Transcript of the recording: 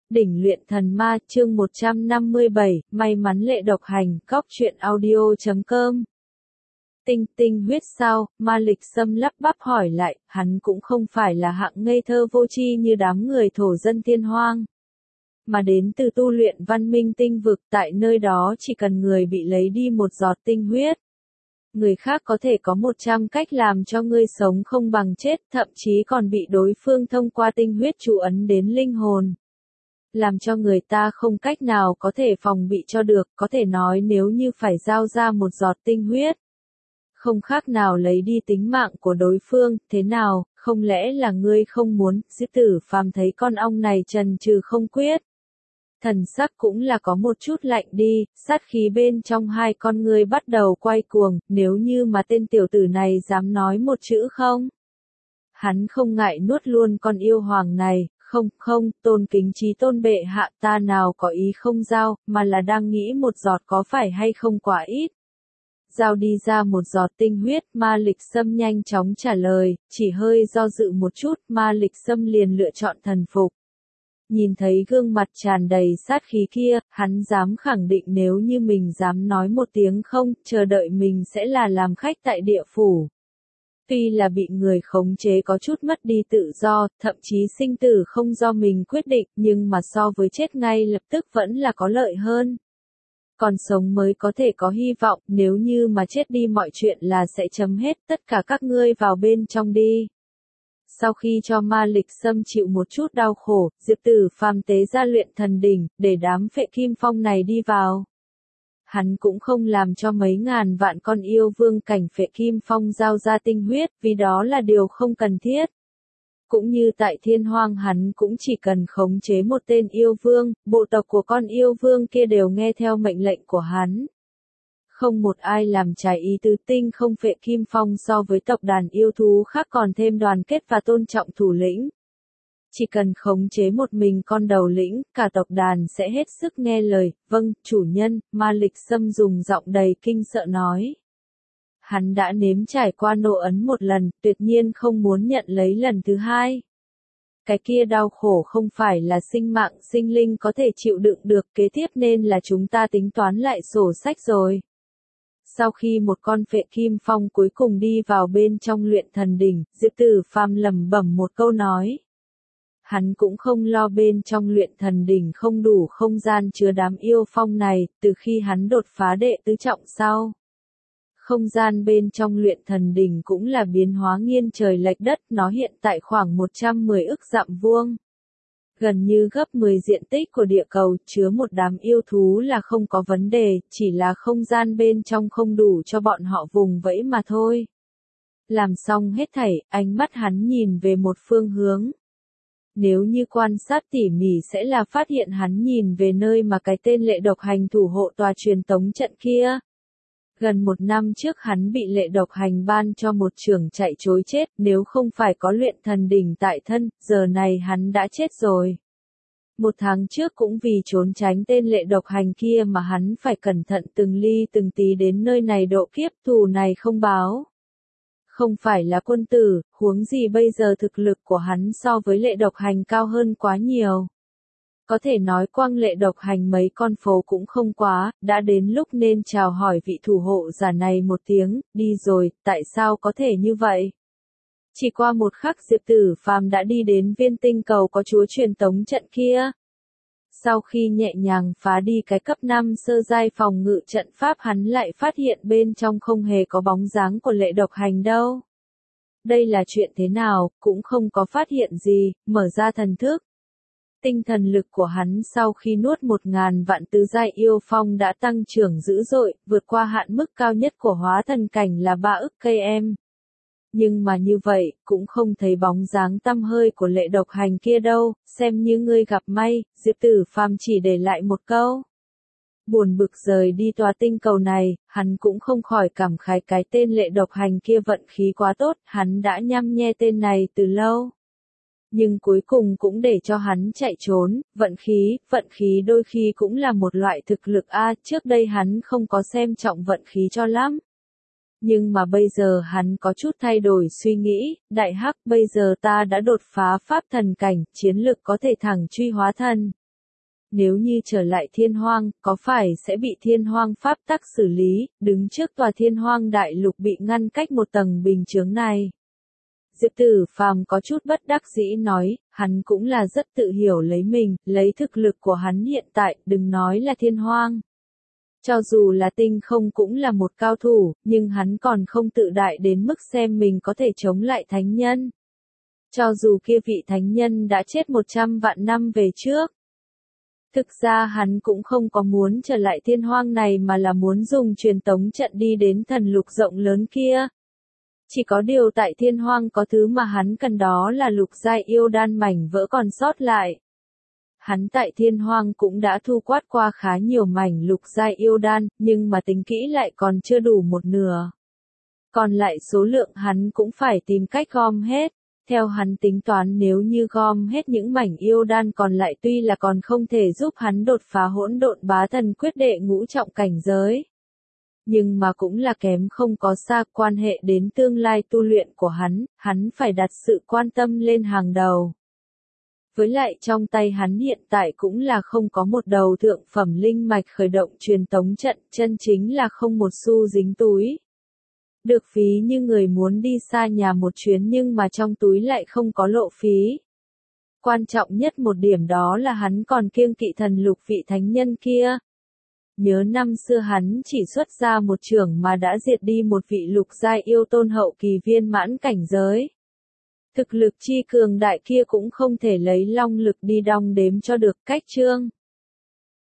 Đỉnh luyện thần ma chương 157, may mắn lệ độc hành, góc truyện audio.com. Tinh huyết sao, Ma Lịch Sâm lắp bắp hỏi lại, hắn cũng không phải là hạng ngây thơ vô tri như đám người thổ dân thiên hoang. Mà đến từ tu luyện văn minh tinh vực, tại nơi đó chỉ cần người bị lấy đi một giọt tinh huyết. Người khác có thể có 100 cách làm cho ngươi sống không bằng chết, thậm chí còn bị đối phương thông qua tinh huyết trụ ấn đến linh hồn. Làm cho người ta không cách nào có thể phòng bị cho được, có thể nói nếu như phải giao ra một giọt tinh huyết. Không khác nào lấy đi tính mạng của đối phương, thế nào, không lẽ là ngươi không muốn, Diệp Tử Phàm thấy con ong này chần chừ không quyết. Thần sắc cũng là có một chút lạnh đi, sát khí bên trong hai con ngươi bắt đầu quay cuồng, nếu như mà tên tiểu tử này dám nói một chữ không. Hắn không ngại nuốt luôn con yêu hoàng này, không, tôn kính chí tôn bệ hạ ta nào có ý không giao, mà là đang nghĩ một giọt có phải hay không quá ít. Giao đi ra một giọt tinh huyết, Ma Lịch Sâm nhanh chóng trả lời, chỉ hơi do dự một chút, Ma Lịch Sâm liền lựa chọn thần phục. Nhìn thấy gương mặt tràn đầy sát khí kia, hắn dám khẳng định nếu như mình dám nói một tiếng không, chờ đợi mình sẽ là làm khách tại địa phủ. Tuy là bị người khống chế có chút mất đi tự do, thậm chí sinh tử không do mình quyết định, nhưng mà so với chết ngay lập tức vẫn là có lợi hơn. Còn sống mới có thể có hy vọng, nếu như mà chết đi mọi chuyện là sẽ chấm hết, tất cả các ngươi vào bên trong đi. Sau khi cho Ma Lịch Sâm chịu một chút đau khổ, Diệp Tử Phàm tế ra luyện thần đỉnh, để đám phệ kim phong này đi vào. Hắn cũng không làm cho mấy ngàn vạn con yêu vương cảnh phệ kim phong giao ra tinh huyết, vì đó là điều không cần thiết. Cũng như tại thiên hoang hắn cũng chỉ cần khống chế một tên yêu vương, bộ tộc của con yêu vương kia đều nghe theo mệnh lệnh của hắn. Không một ai làm trái ý tứ tinh không phệ kim phong so với tộc đàn yêu thú khác còn thêm đoàn kết và tôn trọng thủ lĩnh. Chỉ cần khống chế một mình con đầu lĩnh, cả tộc đàn sẽ hết sức nghe lời, vâng, chủ nhân, Ma Lịch Sâm dùng giọng đầy kinh sợ nói. Hắn đã nếm trải qua nộ ấn một lần, tuyệt nhiên không muốn nhận lấy lần thứ hai. Cái kia đau khổ không phải là sinh mạng sinh linh có thể chịu đựng được, kế tiếp nên là chúng ta tính toán lại sổ sách rồi. Sau khi một con phệ kim phong cuối cùng đi vào bên trong luyện thần đỉnh, Diệp Tử Phàm lẩm bẩm một câu nói. Hắn cũng không lo bên trong luyện thần đỉnh không đủ không gian chứa đám yêu phong này, từ khi hắn đột phá đệ tứ trọng sau. Không gian bên trong luyện thần đỉnh cũng là biến hóa nghiêng trời lệch đất, nó hiện tại khoảng 110 ức dặm vuông. Gần như gấp 10 diện tích của địa cầu, chứa một đám yêu thú là không có vấn đề, chỉ là không gian bên trong không đủ cho bọn họ vùng vẫy mà thôi. Làm xong hết thảy, ánh mắt hắn nhìn về một phương hướng. Nếu như quan sát tỉ mỉ sẽ là phát hiện hắn nhìn về nơi mà cái tên lệ độc hành thủ hộ tòa truyền tống trận kia. Gần một năm trước hắn bị lệ độc hành ban cho một chưởng chạy trối chết, nếu không phải có luyện thần đỉnh tại thân, giờ này hắn đã chết rồi. Một tháng trước cũng vì trốn tránh tên lệ độc hành kia mà hắn phải cẩn thận từng ly từng tí đến nơi này độ kiếp, thù này không báo. Không phải là quân tử, huống gì bây giờ thực lực của hắn so với lệ độc hành cao hơn quá nhiều. Có thể nói quang lệ độc hành mấy con phố cũng không quá, đã đến lúc nên chào hỏi vị thủ hộ giả này một tiếng, đi rồi, tại sao có thể như vậy? Chỉ qua một khắc Diệp Tử Phàm đã đi đến viên tinh cầu có chúa truyền tống trận kia. Sau khi nhẹ nhàng phá đi cái cấp 5 sơ giai phòng ngự trận pháp hắn lại phát hiện bên trong không hề có bóng dáng của lệ độc hành đâu. Đây là chuyện thế nào, cũng không có phát hiện gì, mở ra thần thức. Tinh thần lực của hắn sau khi nuốt 1000 vạn tứ giai yêu phong đã tăng trưởng dữ dội, vượt qua hạn mức cao nhất của hóa thần cảnh là 3 ức km. Nhưng mà như vậy, cũng không thấy bóng dáng tăm hơi của lệ độc hành kia đâu, xem như ngươi gặp may, Diệp Tử Phàm chỉ để lại một câu. Buồn bực rời đi tòa tinh cầu này, hắn cũng không khỏi cảm khái cái tên lệ độc hành kia vận khí quá tốt, hắn đã nhăm nhe tên này từ lâu. Nhưng cuối cùng cũng để cho hắn chạy trốn, vận khí đôi khi cũng là một loại thực lực trước đây hắn không có xem trọng vận khí cho lắm. Nhưng mà bây giờ hắn có chút thay đổi suy nghĩ, đại hắc bây giờ ta đã đột phá pháp thần cảnh, chiến lực có thể thẳng truy hóa thần. Nếu như trở lại thiên hoang, có phải sẽ bị thiên hoang pháp tắc xử lý, đứng trước tòa thiên hoang đại lục bị ngăn cách một tầng bình chướng này? Diệp Tử Phàm có chút bất đắc dĩ nói, hắn cũng là rất tự hiểu lấy mình, lấy thực lực của hắn hiện tại, đừng nói là thiên hoang. Cho dù là tinh không cũng là một cao thủ, nhưng hắn còn không tự đại đến mức xem mình có thể chống lại thánh nhân. Cho dù kia vị thánh nhân đã chết 100 vạn năm về trước. Thực ra hắn cũng không có muốn trở lại thiên hoang này mà là muốn dùng truyền tống trận đi đến thần lục rộng lớn kia. Chỉ có điều tại thiên hoang có thứ mà hắn cần, đó là lục giai yêu đan mảnh vỡ còn sót lại. Hắn tại thiên hoang cũng đã thu quát qua khá nhiều mảnh lục giai yêu đan, nhưng mà tính kỹ lại còn chưa đủ một nửa. Còn lại số lượng hắn cũng phải tìm cách gom hết. Theo hắn tính toán, nếu như gom hết những mảnh yêu đan còn lại tuy là còn không thể giúp hắn đột phá hỗn độn bá thần quyết đệ ngũ trọng cảnh giới. Nhưng mà cũng là kém không có xa, quan hệ đến tương lai tu luyện của hắn phải đặt sự quan tâm lên hàng đầu. Với lại trong tay hắn hiện tại cũng là không có một đầu thượng phẩm linh mạch khởi động truyền tống trận, chân chính là không một xu dính túi. Được phí như người muốn đi xa nhà một chuyến nhưng mà trong túi lại không có lộ phí. Quan trọng nhất một điểm đó là hắn còn kiêng kỵ thần lục vị thánh nhân kia. Nhớ năm xưa hắn chỉ xuất ra một chưởng mà đã diệt đi một vị lục giai yêu tôn hậu kỳ viên mãn cảnh giới. Thực lực chi cường đại kia cũng không thể lấy long lực đi đong đếm cho được. Cách chương